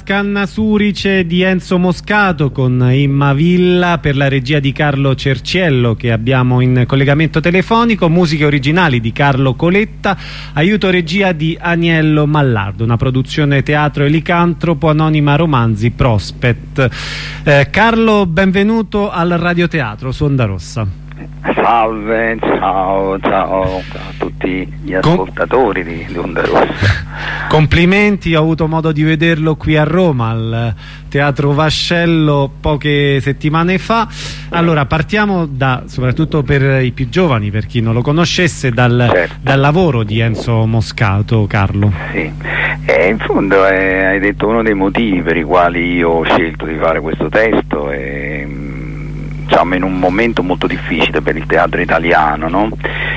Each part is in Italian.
Scanna Surice di Enzo Moscato con Imma Villa, per la regia di Carlo Cerciello che abbiamo in collegamento telefonico, musiche originali di Carlo Coletta, aiuto regia di Aniello Mallardo, una produzione teatro e licantropo, Anonima Romanzi Prospect. Carlo, benvenuto al Radioteatro su Onda Rossa. Salve, ciao a tutti gli ascoltatori di Onda Rossa. Complimenti, ho avuto modo di vederlo qui a Roma al Teatro Vascello poche settimane fa. Allora partiamo soprattutto per i più giovani, per chi non lo conoscesse, dal lavoro di Enzo Moscato. Carlo. Sì, in fondo hai detto uno dei motivi per i quali io ho scelto di fare questo testo, diciamo in un momento molto difficile per il teatro italiano, no?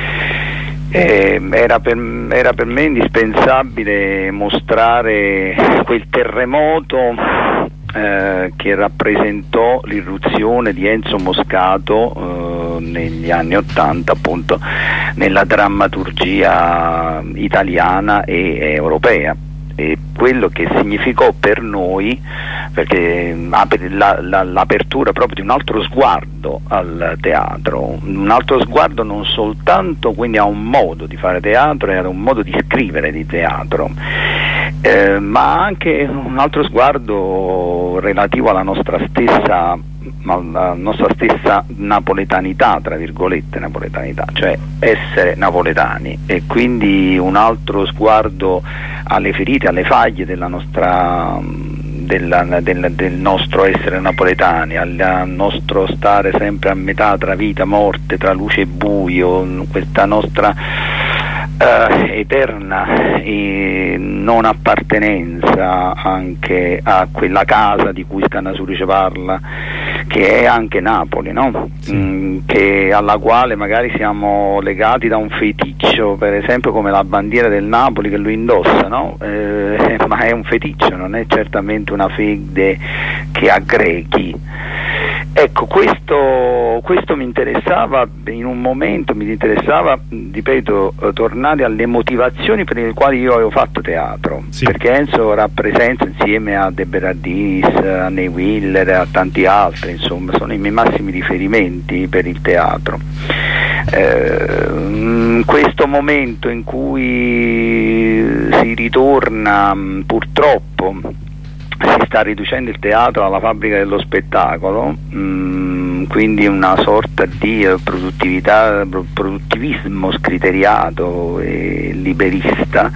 Era per me indispensabile mostrare quel terremoto che rappresentò l'irruzione di Enzo Moscato negli anni '80, appunto nella drammaturgia italiana e europea, e quello che significò per noi, perché l'apertura proprio di un altro sguardo al teatro, un altro sguardo non soltanto quindi a un modo di fare teatro e a un modo di scrivere di teatro, ma anche un altro sguardo relativo alla nostra stessa napoletanità, tra virgolette napoletanità, cioè essere napoletani, e quindi un altro sguardo alle ferite, alle faglie del nostro essere napoletani, al nostro stare sempre a metà tra vita e morte, tra luce e buio, questa nostra eterna non appartenenza anche a quella casa di cui Scanna Surice parla, che è anche Napoli, no? Alla quale magari siamo legati da un feticcio, per esempio come la bandiera del Napoli che lui indossa, no? Ma è un feticcio, non è certamente una fede che aggreghi. Ecco, questo mi interessava in un momento, ripeto, tornare alle motivazioni per le quali io avevo fatto teatro, perché Enzo rappresenta, insieme a De Berardis, a Ney Willer e a tanti altri, insomma, sono i miei massimi riferimenti per il teatro. Questo momento in cui si ritorna, purtroppo si sta riducendo il teatro alla fabbrica dello spettacolo, quindi una sorta di produttivismo scriteriato e liberista,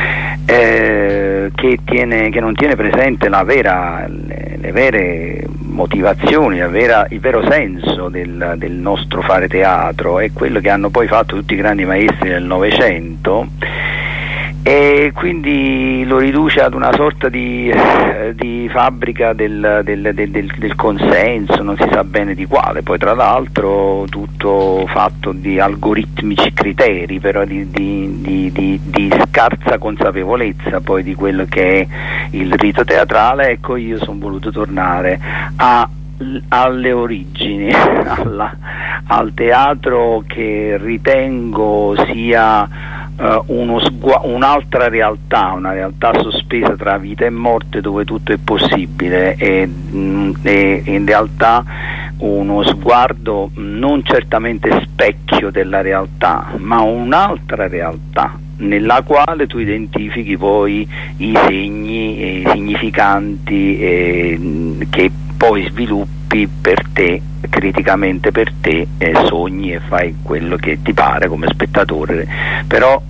che non tiene presente le vere motivazioni, il vero senso del nostro fare teatro, è quello che hanno poi fatto tutti i grandi maestri del Novecento, e quindi lo riduce ad una sorta di fabbrica del consenso, non si sa bene di quale, poi tra l'altro tutto fatto di algoritmici criteri, però di scarsa consapevolezza poi di quello che è il rito teatrale. Ecco, io sono voluto tornare alle origini, al teatro che ritengo sia un'altra realtà, una realtà sospesa tra vita e morte, dove tutto è possibile, e in realtà uno sguardo non certamente specchio della realtà, ma un'altra realtà nella quale tu identifichi poi i segni e i significanti che poi sviluppi per te, criticamente per te, sogni e fai quello che ti pare come spettatore, però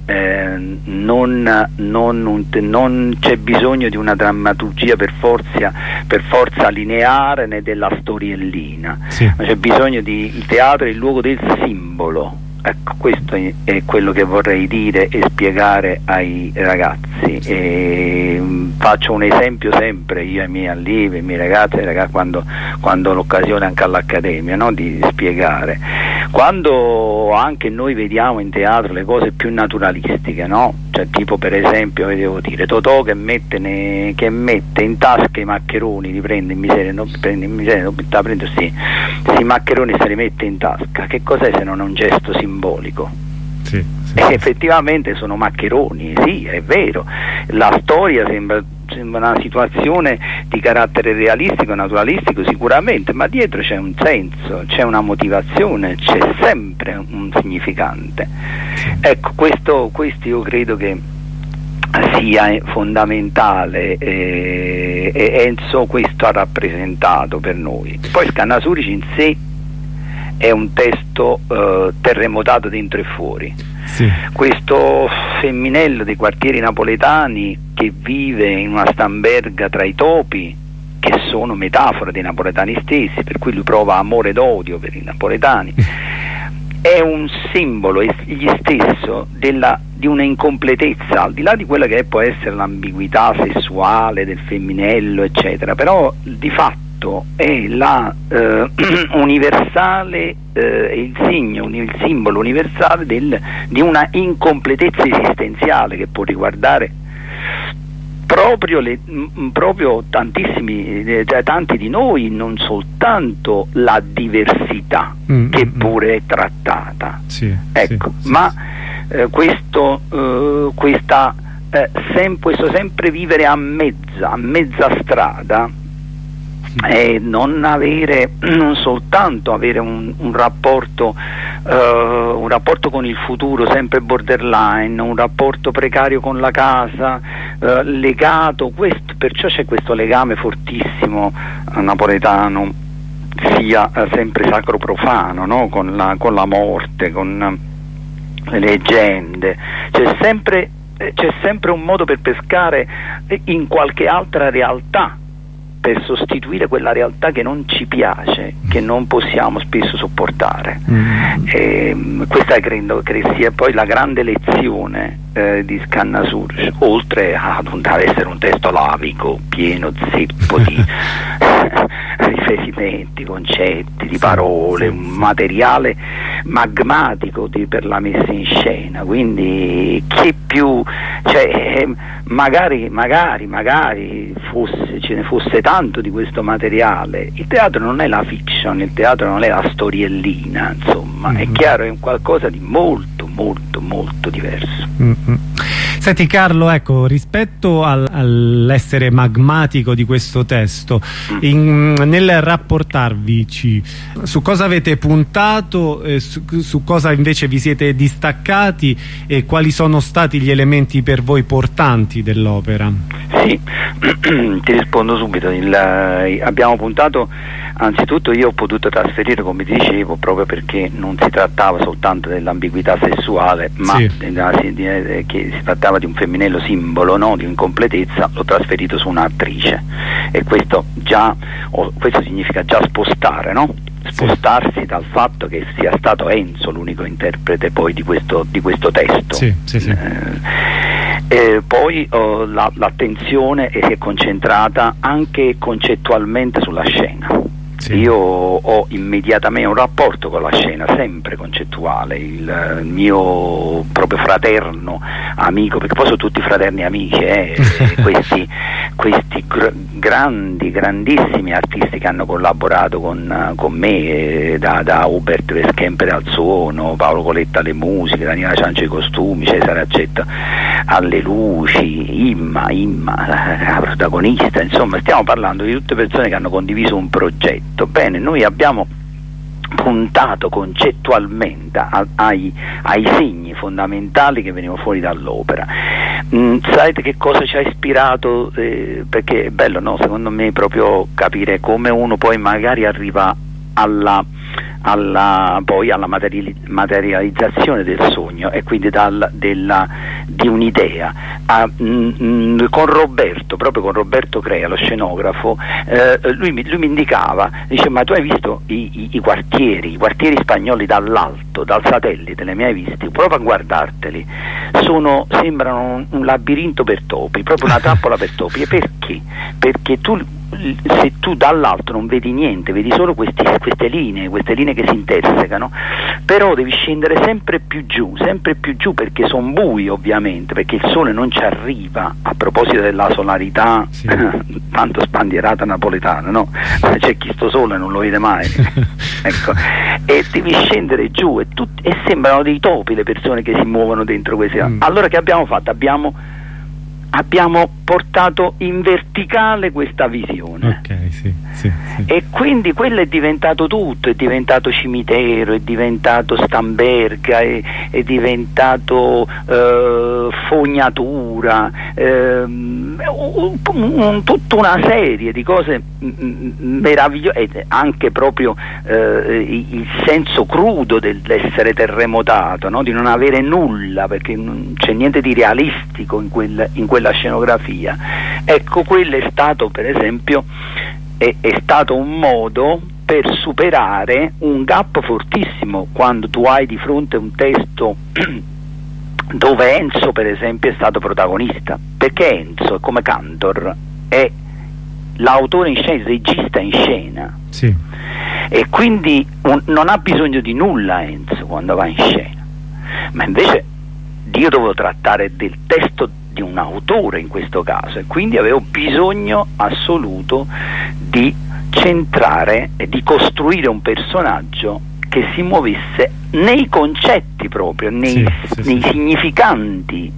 non c'è bisogno di una drammaturgia per forza lineare, né della storiellina, ma c'è bisogno il teatro è il luogo del simbolo. Ecco, questo è quello che vorrei dire e spiegare ai ragazzi. Faccio un esempio sempre io ai miei allievi, ai miei ragazzi, quando ho l'occasione anche all'Accademia, no? Di spiegare. Quando anche noi vediamo in teatro le cose più naturalistiche, no? Cioè, tipo per esempio, devo dire, Totò che mette in tasca i maccheroni, li prende in miseria, questi maccheroni se li mette in tasca. Che cos'è se non un gesto simbolico? Sì. Effettivamente sono maccheroni, sì, è vero. La storia sembra una situazione di carattere realistico, naturalistico sicuramente, ma dietro c'è un senso, c'è una motivazione, c'è sempre un significante. Ecco, questo io credo che sia fondamentale, e Enzo questo ha rappresentato per noi. Poi Scannasurici in sé è un testo terremotato dentro e fuori. Sì. Questo femminello dei quartieri napoletani che vive in una stamberga tra i topi, che sono metafora dei napoletani stessi, per cui lui prova amore ed odio per i napoletani, è un simbolo egli stesso di una incompletezza, al di là di quella che può essere l'ambiguità sessuale del femminello eccetera, però di fatto è la universale, il simbolo universale di una incompletezza esistenziale che può riguardare proprio tanti di noi, non soltanto la diversità che pure è trattata. Sì, ecco, sì, ma questo sempre vivere a mezza strada, non soltanto avere un rapporto con il futuro sempre borderline, un rapporto precario con la casa, legato, perciò c'è questo legame fortissimo napoletano, sia sempre sacro profano, no? con la morte, con le leggende, c'è sempre un modo per pescare in qualche altra realtà, per sostituire quella realtà che non ci piace, che non possiamo spesso sopportare. Questa credo che sia poi la grande lezione di Scannasurici, oltre ad essere un testo lavico, pieno zeppo di riferimenti, concetti, di parole, un materiale magmatico per la messa in scena, quindi che più, magari ce ne fosse tanto di questo materiale. Il teatro non è la fiction, il teatro non è la storiellina, insomma, è chiaro, è un qualcosa di molto diverso. Senti Carlo, ecco, rispetto all'essere magmatico di questo testo, nel rapportarvici, su cosa avete puntato, su cosa invece vi siete distaccati, e quali sono stati gli elementi per voi portanti dell'opera? Sì, ti rispondo subito. Abbiamo puntato, anzitutto io ho potuto trasferire, come ti dicevo, proprio perché non si trattava soltanto dell'ambiguità sessuale, ma che si trattava di un femminello simbolo, no? Di incompletezza, l'ho trasferito su un'attrice, e questo significa già spostare, no? Spostarsi dal fatto che sia stato Enzo l'unico interprete poi di questo testo. Sì. Poi l'attenzione si è concentrata anche concettualmente sulla scena. Sì. Io ho immediatamente un rapporto con la scena sempre concettuale, il mio proprio fraterno amico, perché poi sono tutti fraterni amici, questi grandissimi artisti che hanno collaborato con me, da Hubert Weisskemper al suono, Paolo Coletta alle musiche, Daniela Ciancio ai costumi, Cesare Accetta alle luci, Imma la protagonista, insomma stiamo parlando di tutte persone che hanno condiviso un progetto. Bene, noi abbiamo puntato concettualmente ai segni fondamentali che venivano fuori dall'opera. Sapete che cosa ci ha ispirato? Perché è bello, no? Secondo me, proprio capire come uno poi magari arriva alla materializzazione del sogno, e quindi di un'idea. Con Roberto Crea, lo scenografo, lui mi indicava, dice: ma tu hai visto i quartieri spagnoli dall'alto, dal satellite, li hai mai visti? Prova a guardarteli, sembrano un labirinto per topi, proprio una trappola per topi. E perché? Perché se tu dall'alto non vedi niente, vedi solo queste linee che si intersecano, però devi scendere sempre più giù, perché sono bui, ovviamente, perché il sole non ci arriva, a proposito della solarità, sì. Tanto spandierata napoletana, no? C'è chi sto sole non lo vede mai. Ecco, e devi scendere giù, e sembrano dei topi le persone che si muovono dentro questi. Allora che abbiamo fatto? Abbiamo abbiamo portato in verticale questa visione. Ok, sì. E quindi quello è diventato tutto, è diventato cimitero, è diventato Stamberga, è diventato fognatura, tutta una serie di cose meravigliose, anche proprio il senso crudo dell'essere terremotato, no? Di non avere nulla, perché non c'è niente di realistico in quella scenografia. Ecco, quello è stato, per esempio, è stato un modo per superare un gap fortissimo quando tu hai di fronte un testo dove Enzo, per esempio, è stato protagonista, perché Enzo, come Cantor, è l'autore in scena, il regista in scena, sì. E quindi non ha bisogno di nulla Enzo quando va in scena, ma invece io dovevo trattare del testo di un autore in questo caso, e quindi avevo bisogno assoluto di centrare e di costruire un personaggio che si muovesse nei concetti proprio, nei significanti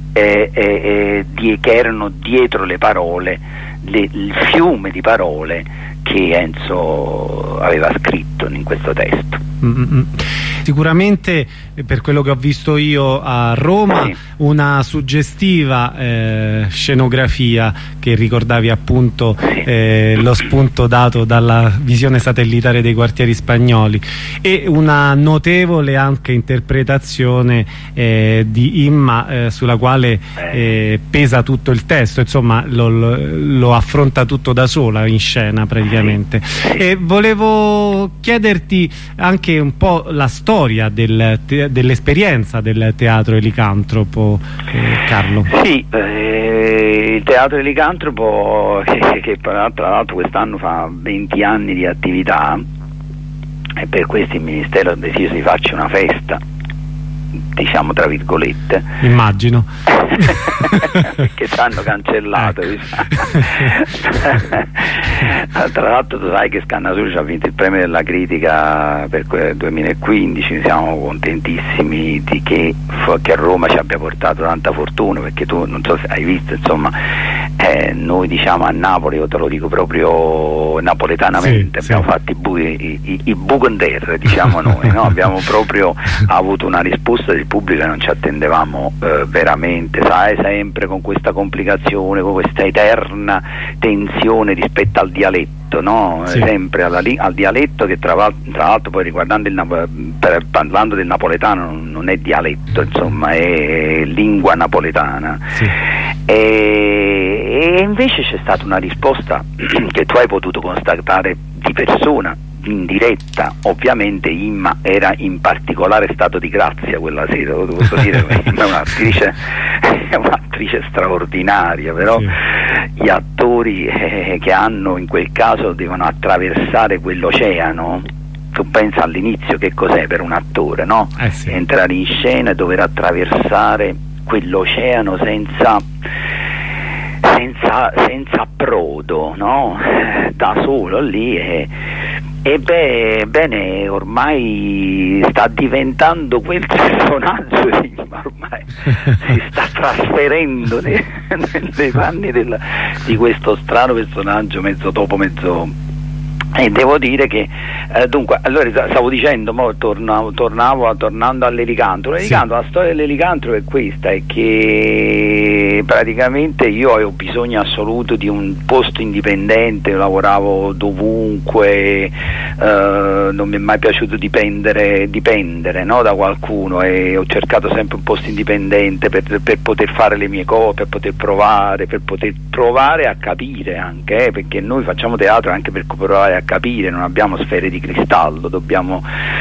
che erano dietro le parole, il fiume di parole che Enzo aveva scritto in questo testo. Sicuramente, per quello che ho visto io a Roma, sì, una suggestiva scenografia, che ricordavi appunto, sì, lo spunto dato dalla visione satellitare dei quartieri spagnoli, e una notevole anche interpretazione di Imma, sulla quale pesa tutto il testo, insomma lo affronta tutto da sola in scena praticamente. E volevo chiederti anche un po' la storia dell'esperienza del teatro Elicantropo, Carlo. Sì, il teatro Elicantropo, che tra l'altro quest'anno fa 20 anni di attività, e per questo il Ministero ha deciso di farci una festa, diciamo tra virgolette. Immagino. Che ci hanno cancellato. Tra l'altro tu sai che Scannasuri ha vinto il premio della critica per quel 2015, siamo contentissimi di che a Roma ci abbia portato tanta fortuna, perché tu non so se hai visto, insomma, noi diciamo a Napoli, io te lo dico proprio napoletanamente, abbiamo fatto i buconder, diciamo noi, no? Abbiamo proprio avuto una risposta del pubblico che non ci attendevamo veramente, sai, sempre con questa complicazione, con questa eterna tensione rispetto al dialetto, no? Sì. Sempre al dialetto, che tra l'altro poi parlando del napoletano non è dialetto, insomma, è lingua napoletana. Sì. E invece c'è stata una risposta che tu hai potuto constatare di persona, in diretta. Ovviamente Imma era in particolare stato di grazia quella sera, lo devo dire, è un'attrice straordinaria, però sì, gli attori che hanno in quel caso devono attraversare quell'oceano. Tu pensa all'inizio che cos'è per un attore, no? Sì. Entrare in scena e dover attraversare quell'oceano senza approdo, no? Da solo lì, bene, ormai sta diventando quel personaggio, ormai si sta trasferendo nei panni di questo strano personaggio, mezzo topo, mezzo. E devo dire che dunque, allora stavo dicendo, tornando all'Elicantropo. Sì. La storia dell'Elicantropo è questa, è che praticamente io avevo bisogno assoluto di un posto indipendente, lavoravo dovunque, non mi è mai piaciuto dipendere, no, da qualcuno, e ho cercato sempre un posto indipendente per poter fare le mie cose, per poter provare a capire anche, perché noi facciamo teatro anche per provare a capire, non abbiamo sfere di cristallo, dobbiamo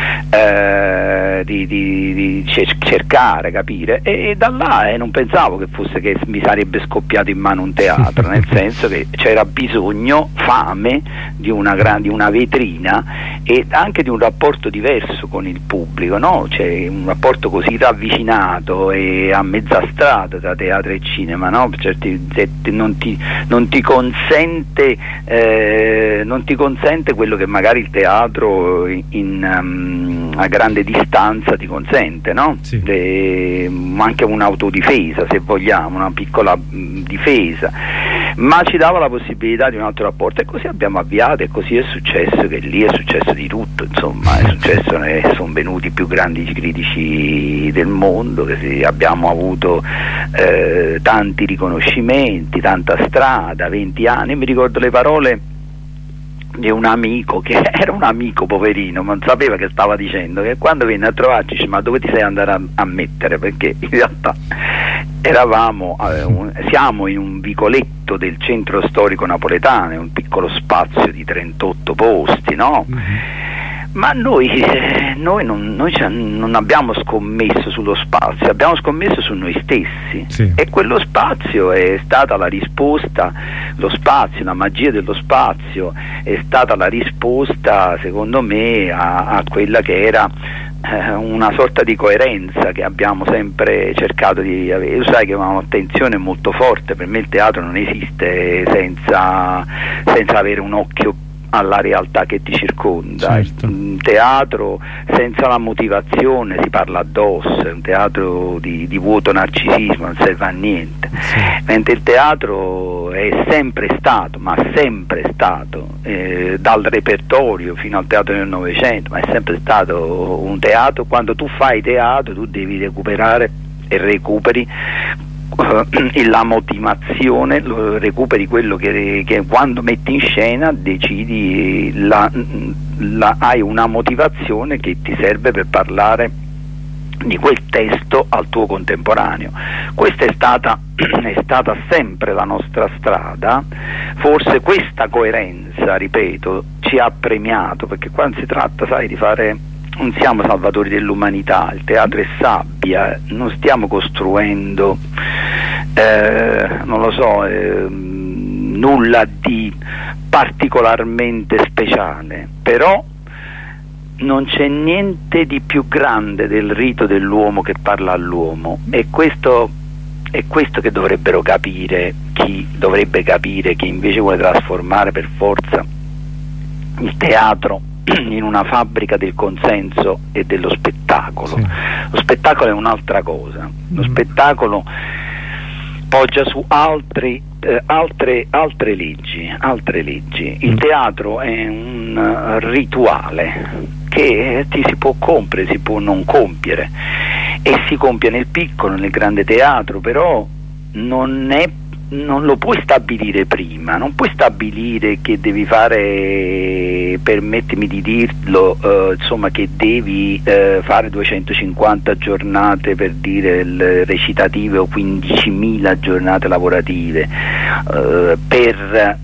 cercare, capire, e da là non pensavo che fosse che mi sarebbe scoppiato in mano un teatro, nel senso che c'era bisogno, fame di una vetrina e anche di un rapporto diverso con il pubblico, no? C'è un rapporto così ravvicinato e a mezza strada tra teatro e cinema, no? Non ti consente consente quello che magari il teatro a grande distanza ti consente, no? Sì. Anche un'autodifesa, se vogliamo, una piccola difesa, ma ci dava la possibilità di un altro rapporto, e così abbiamo avviato, e così è successo, che lì è successo di tutto, insomma, è successo, sono venuti i più grandi critici del mondo, abbiamo avuto tanti riconoscimenti, tanta strada, 20 anni. Mi ricordo le parole di un amico, che era un amico poverino, ma non sapeva che stava dicendo, che quando venne a trovarci dice: ma dove ti sei andato a mettere? Perché in realtà siamo in un vicoletto del centro storico napoletano, un piccolo spazio di 38 posti, no? Ma noi non abbiamo scommesso sullo spazio, abbiamo scommesso su noi stessi, sì. E quello spazio è stata la risposta, lo spazio, la magia dello spazio è stata la risposta, secondo me, a quella che era una sorta di coerenza che abbiamo sempre cercato di avere. Tu sai che avevamo un'attenzione molto forte, per me il teatro non esiste senza avere un occhio alla realtà che ti circonda. Certo. Un teatro senza la motivazione si parla addosso, è un teatro di vuoto narcisismo, non serve a niente, sì. Mentre il teatro è sempre stato, dal repertorio fino al teatro del Novecento, ma è sempre stato un teatro. Quando tu fai teatro tu devi recuperare e recuperi la motivazione, recuperi quello che quando metti in scena decidi, hai una motivazione che ti serve per parlare di quel testo al tuo contemporaneo. Questa è stata sempre la nostra strada. Forse questa coerenza, ripeto, ci ha premiato, perché quando si tratta, sai, di fare, non siamo salvatori dell'umanità, il teatro è sabbia, non stiamo costruendo non lo so, nulla di particolarmente speciale, però non c'è niente di più grande del rito dell'uomo che parla all'uomo, e questo è questo che dovrebbero capire chi dovrebbe capire, che invece vuole trasformare per forza il teatro in una fabbrica del consenso e dello spettacolo. Sì. Lo spettacolo è un'altra cosa, lo spettacolo poggia su altre leggi. Il teatro è un rituale che si può compiere, si può non compiere, e si compie nel piccolo, nel grande teatro, però non lo puoi stabilire prima, non puoi stabilire che devi fare, permettimi di dirlo, insomma, che devi fare 250 giornate, per dire, il recitative, o 15.000 giornate lavorative per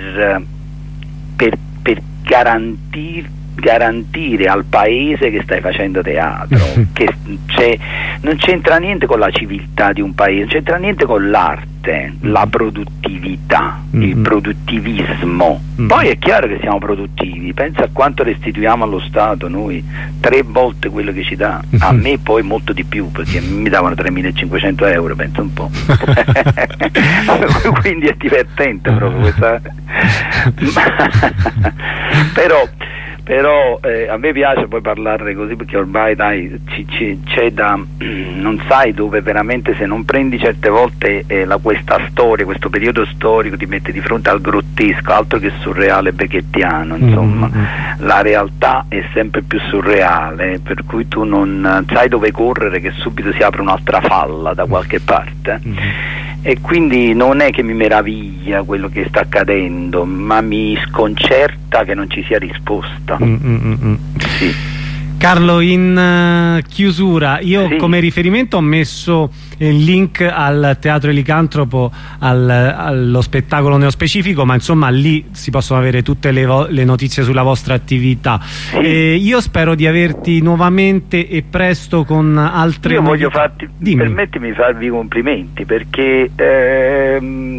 garantire al paese che stai facendo teatro, che non c'entra niente con la civiltà di un paese, non c'entra niente con l'arte, la produttività, il produttivismo. Poi è chiaro che siamo produttivi, pensa a quanto restituiamo allo Stato noi, 3 volte quello che ci dà, a me poi molto di più, perché mi davano 3.500 euro, pensa un po'. Quindi è divertente proprio questa però a me piace poi parlarne così, perché ormai dai c'è da non sai dove veramente, se non prendi certe volte questa storia, questo periodo storico, ti mette di fronte al grottesco, altro che surreale becchettiano, insomma. La realtà è sempre più surreale, per cui tu non sai dove correre, che subito si apre un'altra falla da qualche parte. E quindi non è che mi meraviglia quello che sta accadendo, ma mi sconcerta che non ci sia risposta. Sì. Carlo, in chiusura, io sì, come riferimento ho messo il link al Teatro Elicantropo, allo spettacolo neospecifico, ma insomma lì si possono avere tutte le notizie sulla vostra attività. Sì. Io spero di averti nuovamente e presto con altre novità. Io voglio permettimi di farvi i complimenti, perché è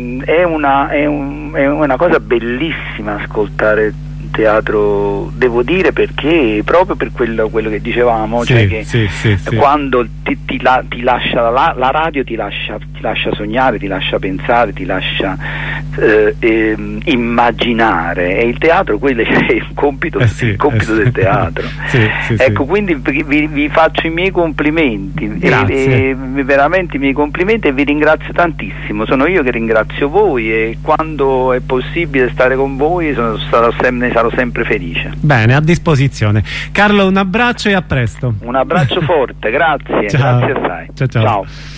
una cosa bellissima ascoltare teatro, devo dire, perché proprio per quello che dicevamo, sì, cioè che sì, quando ti lascia la radio, ti lascia sognare, ti lascia pensare, ti lascia immaginare, e il teatro quello è il compito del teatro. Ecco, quindi vi faccio i miei complimenti, veramente i miei complimenti, e vi ringrazio tantissimo. Sono io che ringrazio voi, e quando è possibile stare con voi ne sarò sempre felice. Bene, a disposizione. Carlo, un abbraccio e a presto. Un abbraccio forte, grazie. Ciao. Grazie assai. Ciao.